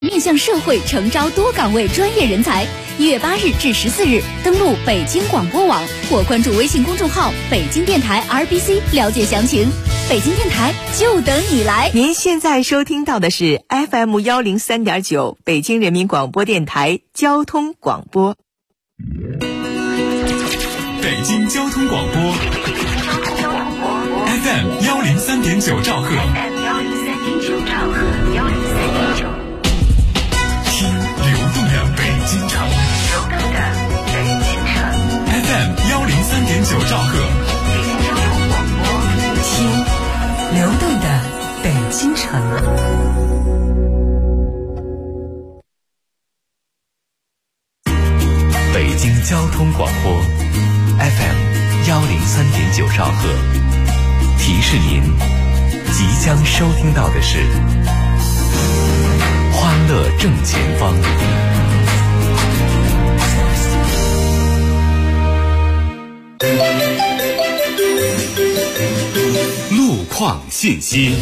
面向社会诚招多岗位专业人才。1月8日至14日，登录北京广播网或关注微信公众号北京电台 RBC 了解详情。北京电台就等你来。 您现在收听到的是 FM 103.9北京人民广播电台交通广播。 北京交通广播 FM 103.9兆赫。听流动的北京城。FM 103.9兆赫。 听流动的北京城。 北京交通广播 FM 103.9兆赫，提示您即将收听到的是欢乐正前方。路况信息。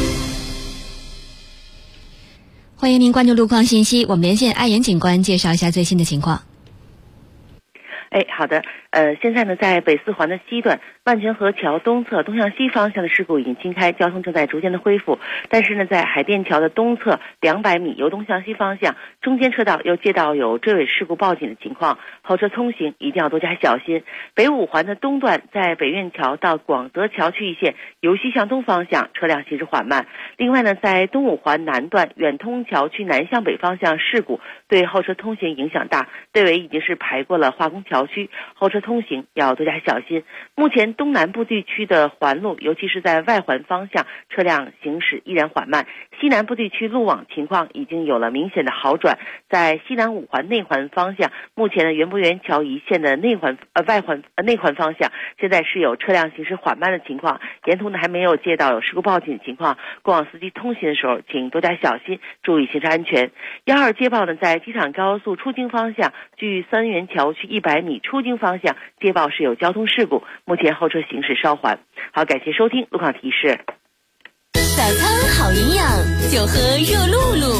欢迎您关注路况信息，我们连线爱言警官介绍一下最新的情况。 好的，现在呢，在北四环的西段万泉河桥东侧东向西方向的事故已经清开，交通正在逐渐的恢复。但是呢，在海淀桥的东侧200米由东向西方向中间车道又接到有追尾事故报警的情况，后车通行一定要多加小心。北五环的东段在北苑桥到广泽桥区一线由西向东方向车辆行驶缓慢。另外呢，在东五环南段远通桥区南向北方向事故对后车通行影响大，队尾已经是排过了化工桥区，后车通行要多加小心。目前东南部地区的环路，尤其是在外环方向，车辆行驶依然缓慢。西南部地区路网情况已经有了明显的好转。在西南五环内环方向，目前的园博园桥一线的内环方向，现在是有车辆行驶缓慢的情况，沿途呢还没有接到有事故报警的情况。过往司机通行的时候，请多加小心，注意行车安全。12接报呢，在机场高速出京方向，距三元桥区100米出京方向接报是有交通事故，目前后车行驶稍缓。好，感谢收听路况提示。 早餐好营养，就喝热露露。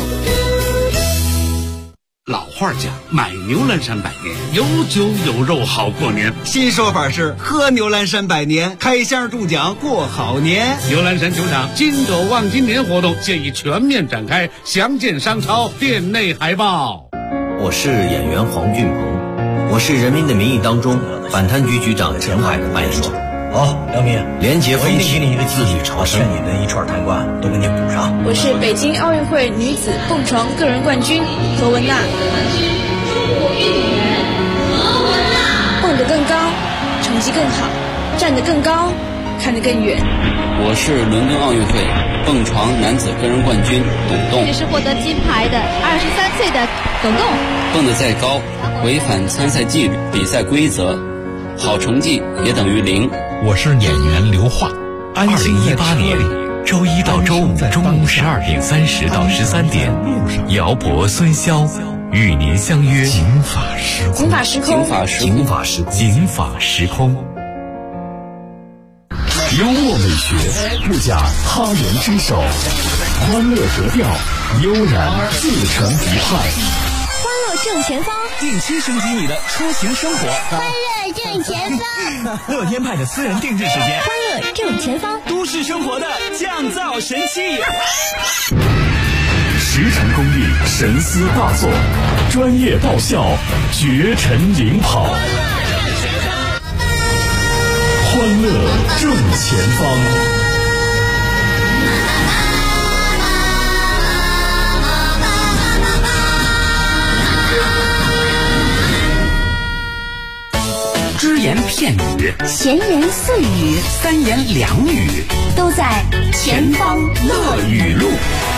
老话讲，买牛栏山百年，有酒有肉好过年。新说法是喝牛栏山百年，开箱中奖过好年。牛栏山球场金斗望今年活动现已全面展开，详见商超店内海报。 我是演员黄俊鹏，我是《人民的名义》当中反贪局局长陈海的扮演者。 好，梁明， 廉洁风气， 给你一个自律朝圣， 欠你的一串贪官都给你补上。 我是北京奥运会女子蹦床个人冠军何文娜。蹦得更高，成绩更好，站得更高，看得更远。 我是伦敦奥运会蹦床男子个人冠军董栋。 这是获得金牌的23岁的董栋。 蹦得再高，违反参赛纪律、比赛规则，好成绩也等于0。 我是演员刘桦。2018年周一到周五中午12点30到13点，姚博、孙骁与您相约警法时空。 警法时空， 警法时空， 警法时空。幽默美学不假他人之手，欢乐格调悠然自成一派。 欢乐正前方， 定期升级你的出行生活。 欢乐正前方， 乐天派的私人定制时间。 欢乐正前方， 都市生活的降噪神器。 10成功力，神思大作，专业爆笑，绝尘领跑。欢乐正前方。 只言片语， 闲言碎语， 三言两语， 都在前方乐语录。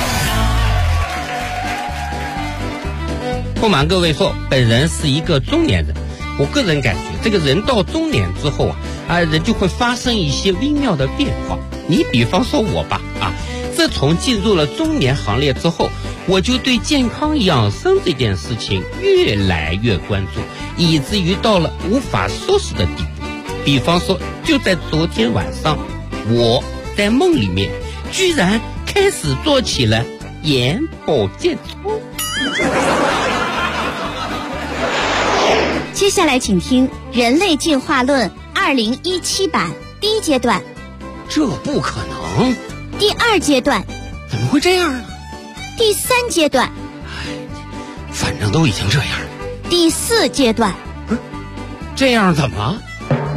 不瞒各位说，本人是一个中年人。我个人感觉，这个人到中年之后人就会发生一些微妙的变化。你比方说我吧，自从进入了中年行列之后，我就对健康养生这件事情越来越关注，以至于到了无法收拾的地步。比方说，就在昨天晚上，我在梦里面居然开始做起了眼保健操。 接下来请听《人类进化论》2017版第一阶段。 这不可能。 第二阶段。 怎么会这样呢？ 第三阶段。 反正都已经这样了。 第四阶段。 这样怎么了？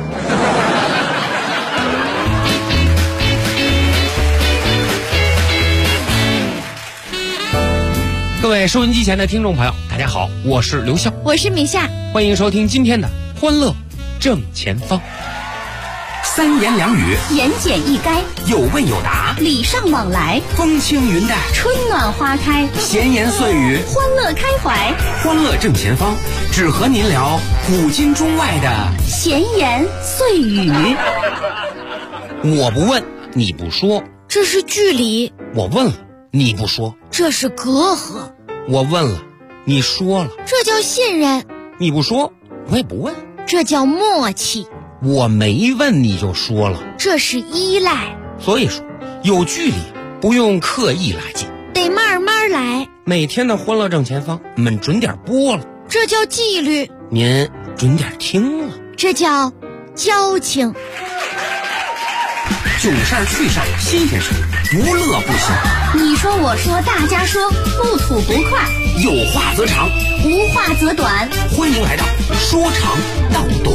各位收音机前的听众朋友，大家好，我是刘笑， 我是米夏， 欢迎收听今天的欢乐正前方。 三言两语， 言简意赅， 有问有答， 礼尚往来， 风轻云淡， 春暖花开， 闲言碎语， 欢乐开怀。 欢乐正前方，只和您聊古今中外的闲言碎语。 我不问，你不说， 这是距离； 我问了，你不说， 这是隔阂； 我问了，你说了， 这叫信任； 你不说，我也不问， 这叫默契； 我没问你就说了， 这是依赖。 所以说，有距离不用刻意拉近， 得慢慢来。 每天的欢乐正前方，我们准点播了， 这叫纪律； 您准点听了， 这叫交情。 囧事儿趣事儿新鲜事儿，不乐不行。 你说我说大家说，不吐不快， 有话则长， 无话则短。 欢迎来到说长道短。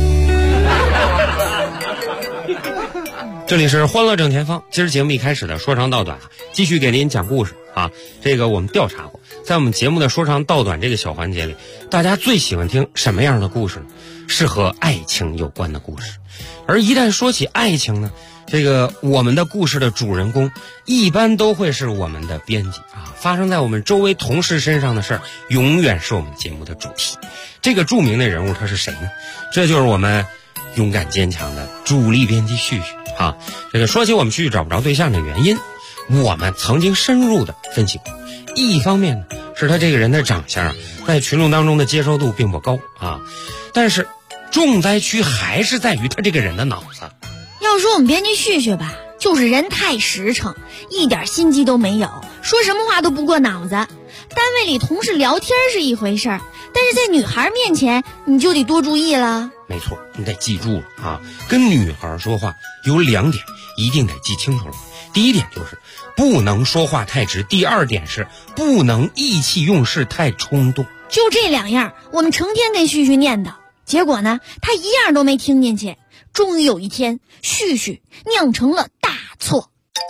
这里是欢乐正前方，今儿节目一开始的说长道短，继续给您讲故事啊。这个我们调查过，在我们节目的说长道短这个小环节里，大家最喜欢听什么样的故事呢？是和爱情有关的故事。而一旦说起爱情呢，这个我们的故事的主人公一般都会是我们的编辑啊，发生在我们周围同事身上的事儿，永远是我们节目的主题。这个著名的人物他是谁呢？这就是我们勇敢坚强的主力编辑旭旭啊。这个说起我们旭旭找不着对象的原因，我们曾经深入的分析过。一方面呢，是他这个人的长相啊，在群众当中的接受度并不高啊，但是重灾区还是在于他这个人的脑子。 要说我们编辑旭旭吧，就是人太实诚，一点心机都没有，说什么话都不过脑子。单位里同事聊天是一回事儿，但是在女孩面前你就得多注意了。 没错，你得记住了啊！跟女孩说话有2点一定得记清楚了。第一点就是不能说话太直，第二点是不能意气用事太冲动。 就这2样，我们成天跟旭旭念叨，结果呢，他一样都没听进去。终于有一天，旭旭酿成了大错。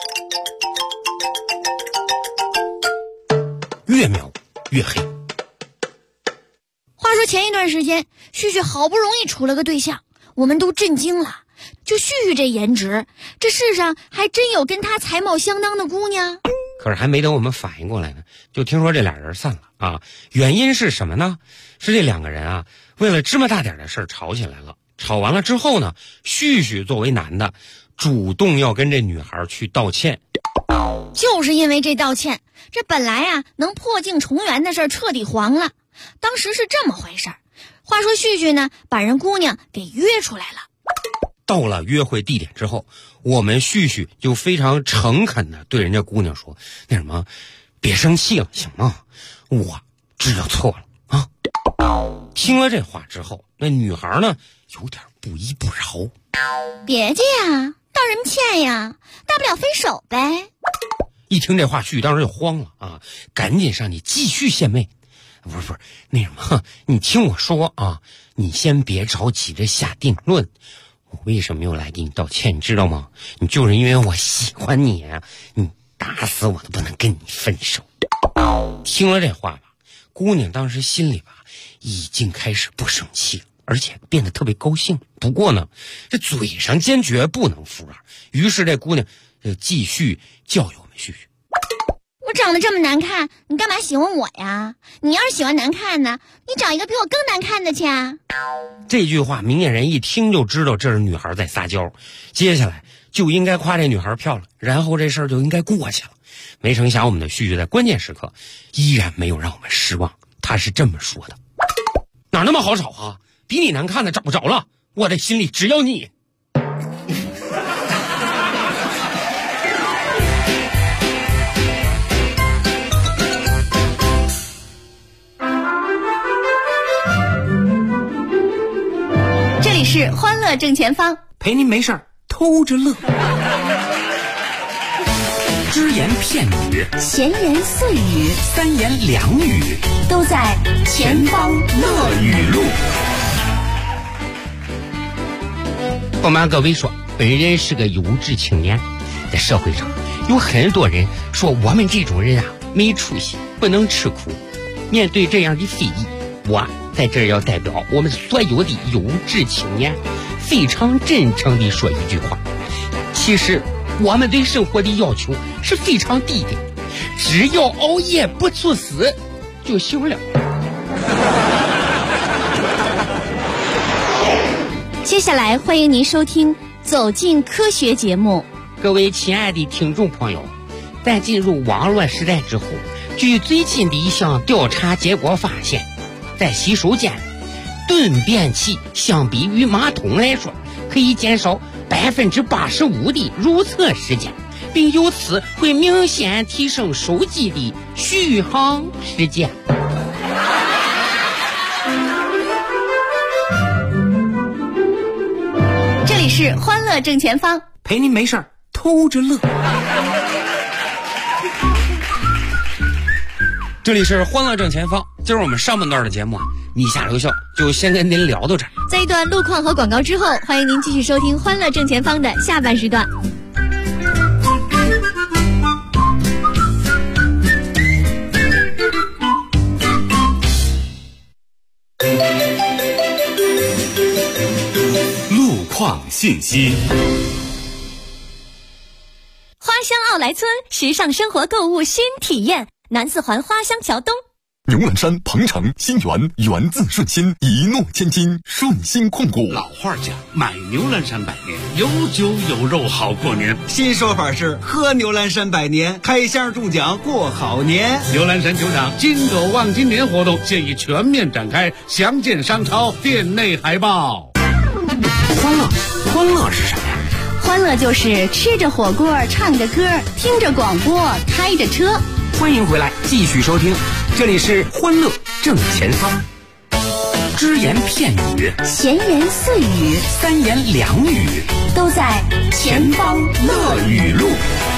越描越黑。 话说前一段时间，旭旭好不容易处了个对象，我们都震惊了。就旭旭这颜值，这世上还真有跟他才貌相当的姑娘。 可是还没等我们反应过来呢，就听说这俩人散了啊！原因是什么呢？是这2个人啊，为了芝麻大点的事儿吵起来了。吵完了之后呢，旭旭作为男的，主动要跟这女孩去道歉。 就是因为这道歉，这本来啊能破镜重圆的事儿彻底黄了。当时是这么回事儿。话说旭旭呢，把人姑娘给约出来了。 到了约会地点之后，我们旭旭就非常诚恳的对人家姑娘说：“那什么，别生气了，行吗？我知道错了啊。”听了这话之后，那女孩呢有点不依不饶。 别介呀，道什么歉呀？大不了分手呗。 一听这话，旭旭当时就慌了啊，赶紧上去继续献媚。不是，那什么，你听我说啊，你先别着急着下定论。我为什么又来给你道歉，你知道吗？你就是因为我喜欢你啊，你打死我都不能跟你分手。听了这话吧，姑娘当时心里吧已经开始不生气了，而且变得特别高兴。不过呢，这嘴上坚决不能服软，于是这姑娘就继续教育我们旭旭。 我长得这么难看，你干嘛喜欢我呀？你要是喜欢难看呢，你找一个比我更难看的去啊。 这句话明眼人一听就知道这是女孩在撒娇，接下来就应该夸这女孩漂亮，然后这事儿就应该过去了。没成想我们的旭旭在关键时刻依然没有让我们失望，他是这么说的：哪那么好找啊？比你难看的找不着了，我的心里只有你。 乐正前方， 陪您没事儿偷着乐。只言片语， 闲言碎语， 三言两语， 都在前方乐语录。 不瞒各位说，本人是个优质青年，在社会上有很多人说我们这种人啊没出息，不能吃苦。面对这样的非议，我在这儿要代表我们所有的优质青年，非常真诚地说一句话：其实我们对生活的要求是非常低的，只要熬夜不猝死就行了。 接下来欢迎您收听《走进科学》节目。 各位亲爱的听众朋友，在进入网络时代之后，据最近的一项调查结果发现，在洗手间，顿便器相比于马桶来说，可以减少85%的如厕时间，并由此会明显提升手机的续航时间。 这里是欢乐正前方， 陪您没事儿偷着乐。这里是欢乐正前方，今儿我们上半段的节目啊，你下留校就先跟您聊到这儿。 在一段路况和广告之后，欢迎您继续收听欢乐正前方的下半时段。 路况信息。 花乡奥莱村时尚生活购物新体验，南四环花乡桥东。 牛栏山、鹏城、新源，源自顺心，一诺千金，顺心控股。 老话讲，买牛栏山百年，有酒有肉好过年。新说法是喝牛栏山百年，开箱中奖过好年。牛栏山球场金狗望金年活动现已全面展开，详见商超店内海报。 欢乐是什么呀？ 欢乐就是吃着火锅，唱着歌，听着广播，开着车。 欢迎回来，继续收听，这里是欢乐正前方。只言片语， 闲言碎语， 三言两语， 都在前方乐语录。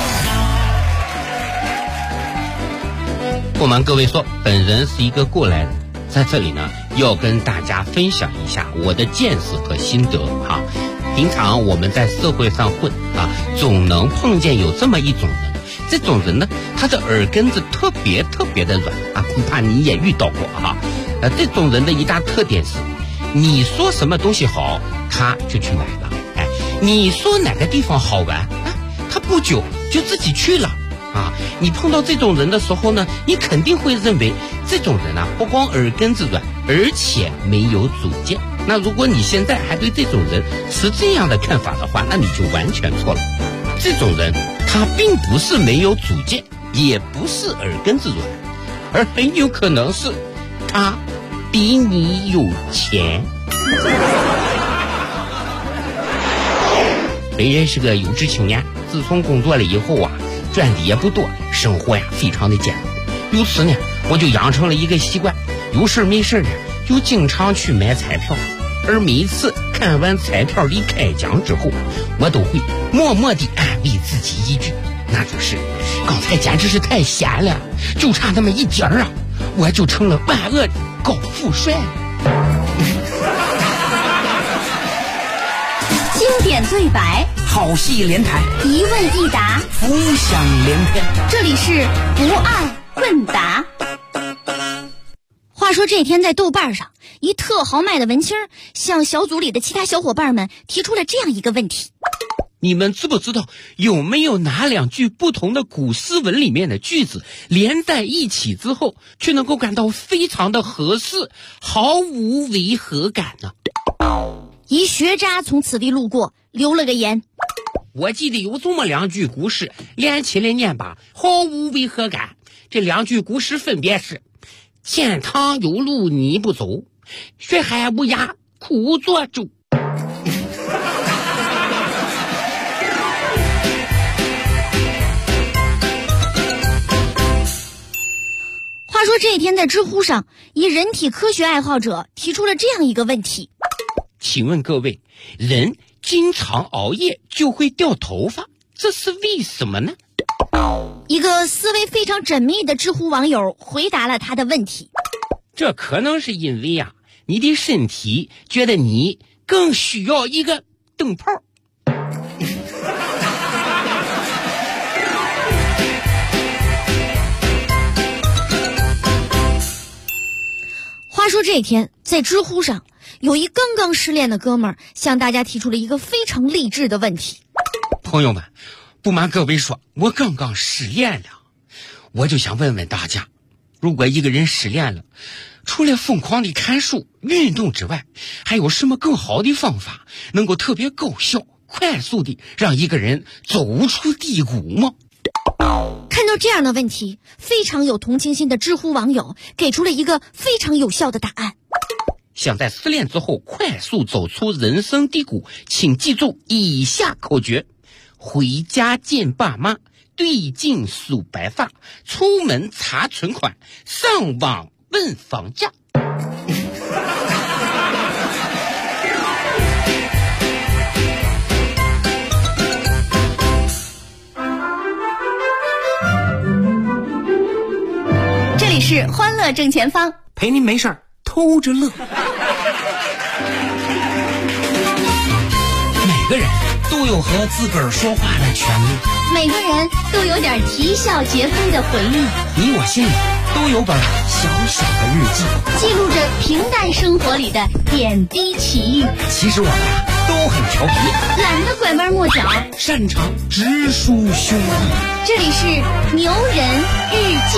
不瞒各位说，本人是一个过来人，在这里呢要跟大家分享一下我的见识和心得哈。平常我们在社会上混啊，总能碰见有这么一种人，这种人呢，他的耳根子特别的软啊，恐怕你也遇到过哈。这种人的一大特点是，你说什么东西好，他就去买了；哎，你说哪个地方好玩，啊，他不久就自己去了啊。你碰到这种人的时候呢，你肯定会认为这种人啊，不光耳根子软，而且没有主见。那如果你现在还对这种人持这样的看法的话，那你就完全错了。这种人他并不是没有主见，也不是耳根子软，而很有可能是他比你有钱。本人是个有志青年，自从工作了以后啊，赚的也不多，生活呀非常的艰苦。由此呢，我就养成了一个习惯，有事没事呢就经常去买彩票，而每一次看完彩票的开奖之后，我都会默默地安慰自己一句，那就是刚才简直是太闲了，就差那么一点儿啊，我就成了万恶的高富帅。 经典对白， 好戏连台， 一问一答， 浮想联翩。 这里是不二问答。话说这天在豆瓣上，一特豪迈的文青向小组里的其他小伙伴们提出了这样一个问题： 你们知不知道有没有哪两句不同的古诗文里面的句子连在一起之后，却能够感到非常的合适，毫无违和感呢？ 一学渣从此地路过，留了个言： 我记得有这么两句古诗，连起来念吧，毫无违和感。这两句古诗分别是：天堂有路你不走，学海无涯苦作舟。 话说这天在知乎上，一人体科学爱好者提出了这样一个问题： 请问各位，人经常熬夜就会掉头发，这是为什么呢？ 一个思维非常缜密的知乎网友回答了他的问题。 这可能是因为啊，你的身体觉得你更需要一个灯泡。 话说这天，在知乎上有一刚刚失恋的哥们儿向大家提出了一个非常励志的问题。 朋友们，不瞒各位说，我刚刚失恋了，我就想问问大家，如果一个人失恋了，除了疯狂的看书运动之外，还有什么更好的方法能够特别高效快速的让一个人走出低谷吗？ 看到这样的问题，非常有同情心的知乎网友给出了一个非常有效的答案。 想在失恋之后快速走出人生低谷，请记住以下口诀：回家见爸妈，对镜梳白发，出门查存款，上网问房价。 这里是欢乐正前方， 陪您没事儿偷着乐。 每个人都有和自个儿说话的权利， 每个人都有点啼笑皆非的回忆， 你我心里都有本小小的日记， 记录着平淡生活里的点滴奇遇。 其实我们都很调皮， 懒得拐弯抹角， 擅长直抒胸臆。 这里是牛人日记。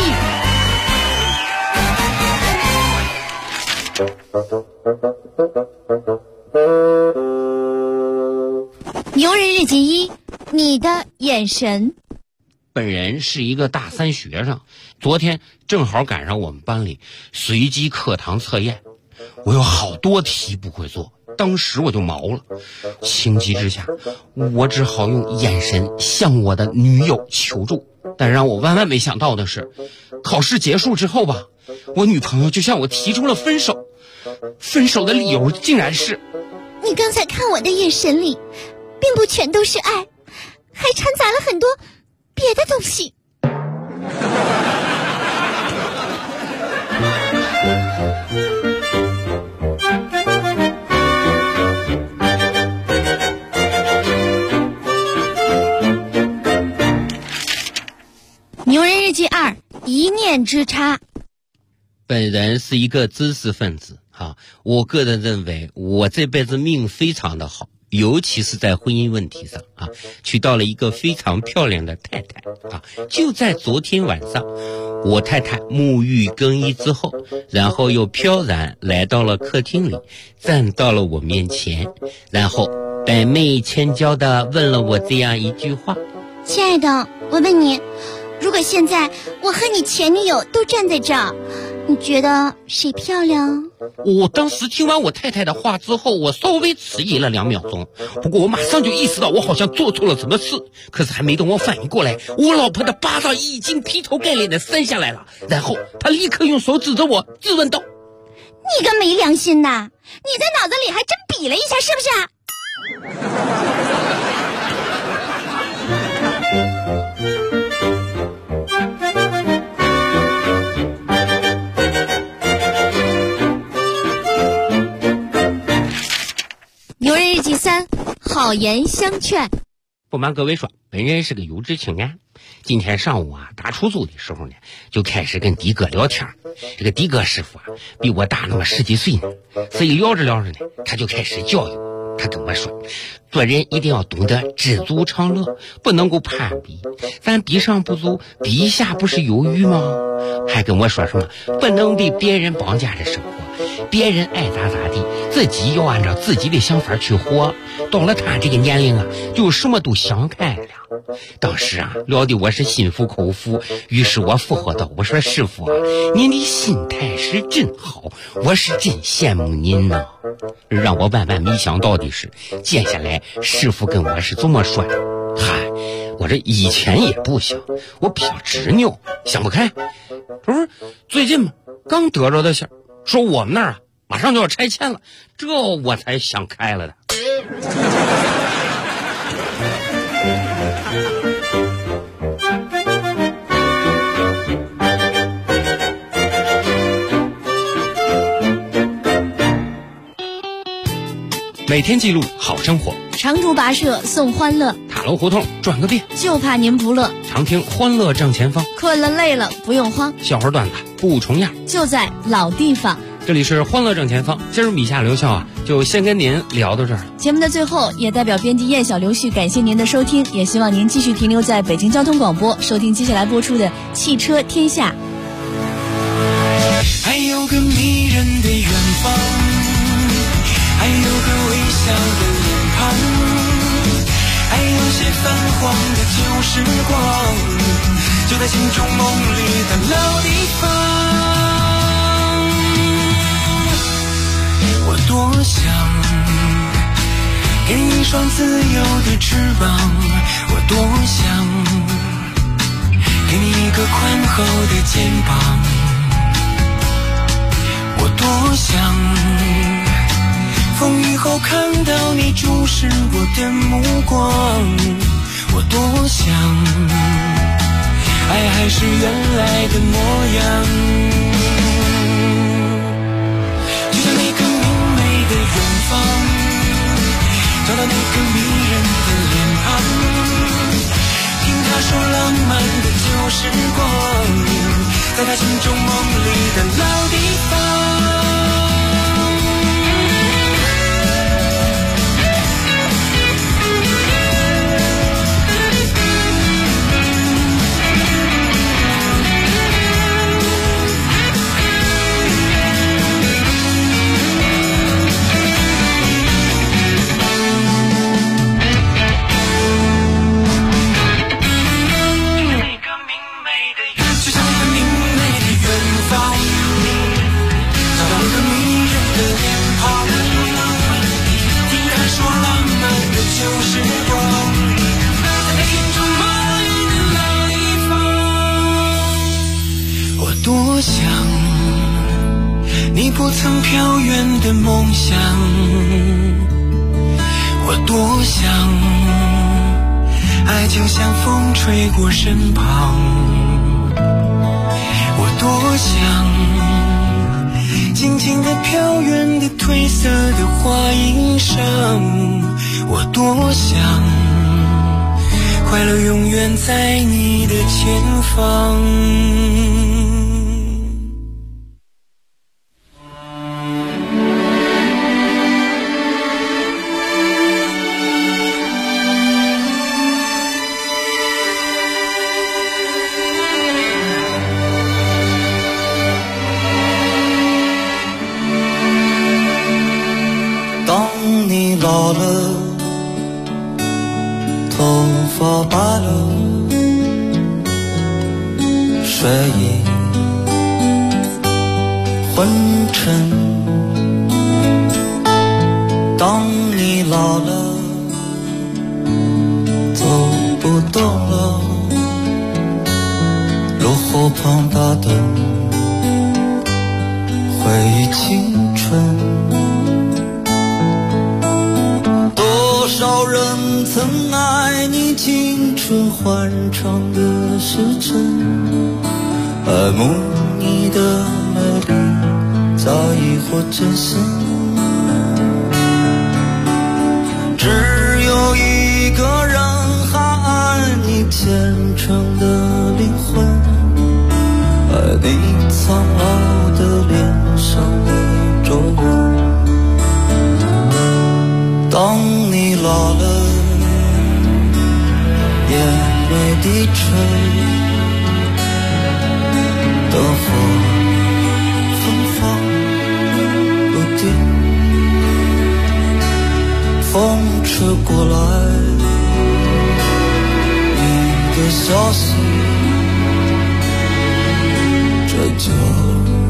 牛人日记一，你的眼神。 本人是一个大三学生，昨天正好赶上我们班里随机课堂测验，我有好多题不会做，当时我就毛了。情急之下，我只好用眼神向我的女友求助。但让我万万没想到的是，考试结束之后吧，我女朋友就向我提出了分手。分手的理由竟然是： 你刚才看我的眼神里并不全都是爱，还掺杂了很多别的东西。牛人日记2，一念之差。 本人是一个知识分子啊，我个人认为我这辈子命非常的好，尤其是在婚姻问题上啊，娶到了一个非常漂亮的太太啊。就在昨天晚上，我太太沐浴更衣之后，然后又飘然来到了客厅里，站到了我面前，然后百媚千娇的问了我这样一句话： 亲爱的，我问你，如果现在我和你前女友都站在这儿，你觉得谁漂亮？ 我当时听完我太太的话之后，我稍微迟疑了2秒钟，不过我马上就意识到我好像做错了什么事。可是还没等我反应过来，我老婆的巴掌已经劈头盖脸的扇下来了，然后她立刻用手指着我质问道： 你个没良心的，你在脑子里还真比了一下是不是？牛人日记3，好言相劝。 不瞒各位说，本人是个有志青年。今天上午啊，打出租的时候呢，就开始跟的哥聊天。这个的哥师傅啊，比我大那么10几岁呢，所以聊着聊着呢，他就开始教育我。他跟我说，做人一定要懂得知足常乐，不能够攀比。咱比上不足，比下不是有余吗？还跟我说什么不能被别人绑架着生活，别人爱咋咋地，自己要按照自己的想法去活。到了他这个年龄啊，就什么都想开了。当时啊，聊得我是心服口服，于是我附和道：我说师傅啊，您的心态是真好，我是真羡慕您呢。让我万万没想到的是，接下来师傅跟我是这么说的：嗨，我这以前也不想，我比较执拗，想不开。不是最近嘛，刚得着的信儿，说我们那儿啊马上就要拆迁了，这我才想开了的。每天记录好生活， 长途跋涉送欢乐， 塔楼胡同转个遍， 就怕您不乐。 常听欢乐正前方， 困了累了不用慌， 笑话段子不重样， 就在老地方。 这里是欢乐正前方，今儿米夏刘笑啊，就先跟您聊到这儿了。 节目的最后，也代表编辑叶小刘旭感谢您的收听，也希望您继续停留在北京交通广播，收听接下来播出的《汽车天下》。 还有个迷人的远方，还有个微笑的脸庞，还有些泛黄的旧时光，就在心中梦里的老地方。我多想给你一双自由的翅膀，我多想给你一个宽厚的肩膀，我多想风雨后看到你注视我的目光，我多想爱还是原来的模样，就像那个明媚的远方，找到那个迷人的脸庞，听他说浪漫的旧时光，在他心中梦里的老地方。多想你不曾飘远的梦想，我多想爱就像风吹过身旁，我多想静静地飘远的褪色的花衣裳，我多想快乐永远在你的前方。 老了，头发白了，睡意昏沉。当你老了，走不动了，炉火旁打灯，回忆青春。多少人曾爱你青春欢畅的时辰，爱慕你的美丽，早已或真实。只有一个人还爱你虔诚的灵魂，爱你苍老的脸上的皱纹。当你老了，眼泪低垂，灯火芬芳不定，风吹过来，你的消息，这就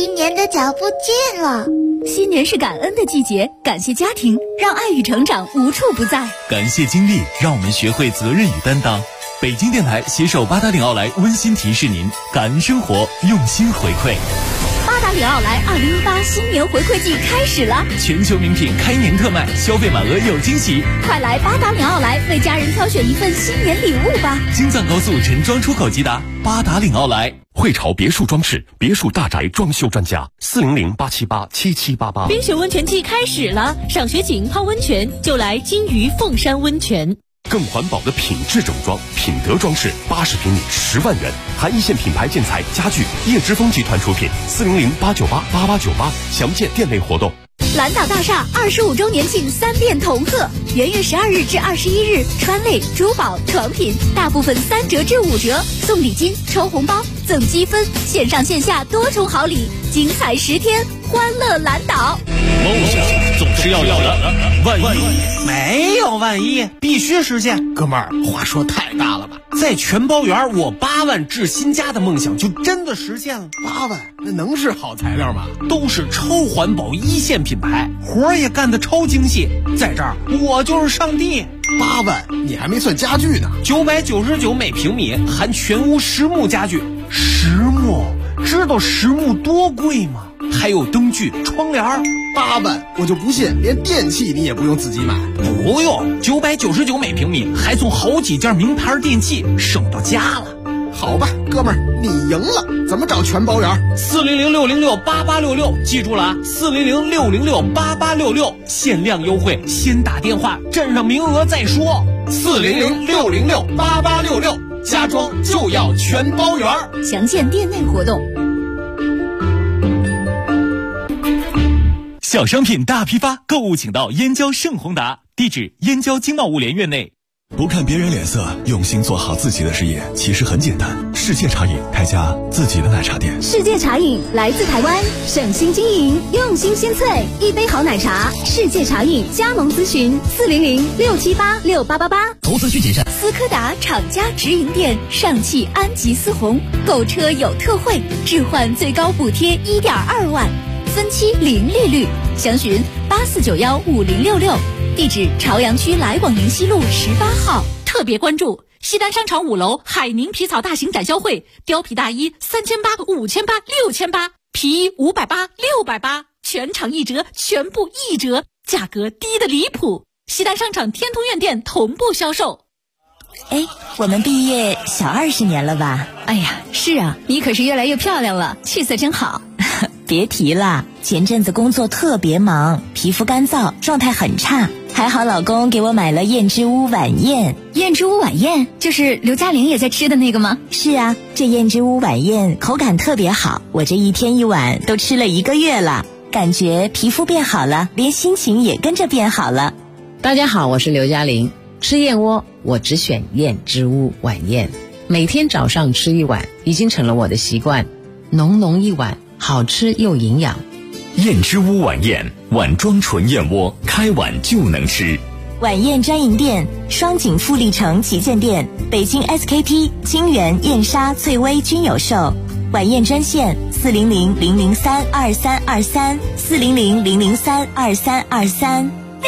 新年的脚步近了。 新年是感恩的季节，感谢家庭，让爱与成长无处不在； 感谢经历，让我们学会责任与担当。北京电台携手八达岭奥莱温馨提示您：感恩生活，用心回馈。 八达岭奥莱2018新年回馈季开始了， 全球名品开年特卖，消费满额有惊喜。 快来八达岭奥莱为家人挑选一份新年礼物吧！ 京藏高速陈庄出口即达，八达岭奥莱。 汇潮别墅装饰，别墅大宅装修专家，400-878-7788。 冰雪温泉季开始了，赏雪景、泡温泉就来金鱼凤山温泉。 更环保的品质整装，品德装饰，80平米10万元，含一线品牌建材家具，叶之峰集团出品，400-898-8898，详见店内活动。 蓝岛大厦25周年庆3店同贺，元月12日至21日，川类、珠宝、床品大部分3折至5折，送礼金、抽红包、赠积分，线上线下多重好礼，精彩10天，欢乐蓝岛。 梦想总是要有的，万一没有万一，必须实现。哥们儿，话说太大了吧？在全包园，我8万置新家的梦想就真的实现了。 8万，那能是好材料吗？ 都是超环保一线品牌，活儿也干得超精细。在这儿，我就是上帝。 8万，你还没算家具呢。 999每平米，含全屋实木家具。实木，知道实木多贵吗？还有灯具、窗帘。 8万，我就不信连电器你也不用自己买。 不用，999每平米，还送好几件名牌电器，省到家了。 好吧，哥们儿，你赢了。怎么找全包园 ？400-606-8866，记住了啊，400-606-8866，限量优惠，先打电话，占上名额再说。 400-606-8866，家装就要全包园， 详见店内活动。 小商品大批发，购物请到燕郊盛宏达，地址燕郊经贸物联院内。 不看别人脸色，用心做好自己的事业，其实很简单。世界茶饮开家自己的奶茶店。 世界茶饮来自台湾，省心经营，用心鲜萃，一杯好奶茶。世界茶饮加盟咨询400-678-6888。 投资需谨慎。 斯柯达厂家直营店，上汽安吉思宏，购车有特惠，置换最高补贴1.2万，分期零利率，详询84915066。地址朝阳区来广宁西路18号。 特别关注西单商场5楼海宁皮草大型展销会，貂皮大衣3800、5800、6800，皮衣580、680，全场1折，全部1折，价格低得离谱。西单商场天通苑店同步销售。 哎，我们毕业小20年了吧？ 哎呀，是啊，你可是越来越漂亮了，气色真好。 别提了，前阵子工作特别忙，皮肤干燥，状态很差。还好老公给我买了燕之屋晚宴。 燕之屋晚宴就是刘嘉玲也在吃的那个吗？ 是啊，这燕之屋晚宴口感特别好，我这1天1碗都吃了1个月了，感觉皮肤变好了，连心情也跟着变好了。 大家好，我是刘嘉玲。吃燕窝我只选燕之屋晚宴，每天早上吃1碗已经成了我的习惯，浓浓1碗，好吃又营养。 燕之屋晚宴，碗装纯燕窝，开碗就能吃。 晚宴专营店：双井富力城旗舰店、北京 SKP、金源、燕莎、翠微均有售。晚宴专线400-003-2323 400-003-2323。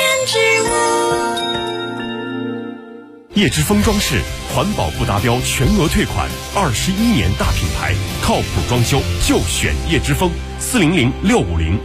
叶之峰装饰，环保不达标全额退款，21年大品牌，靠谱装修就选叶之峰，400-650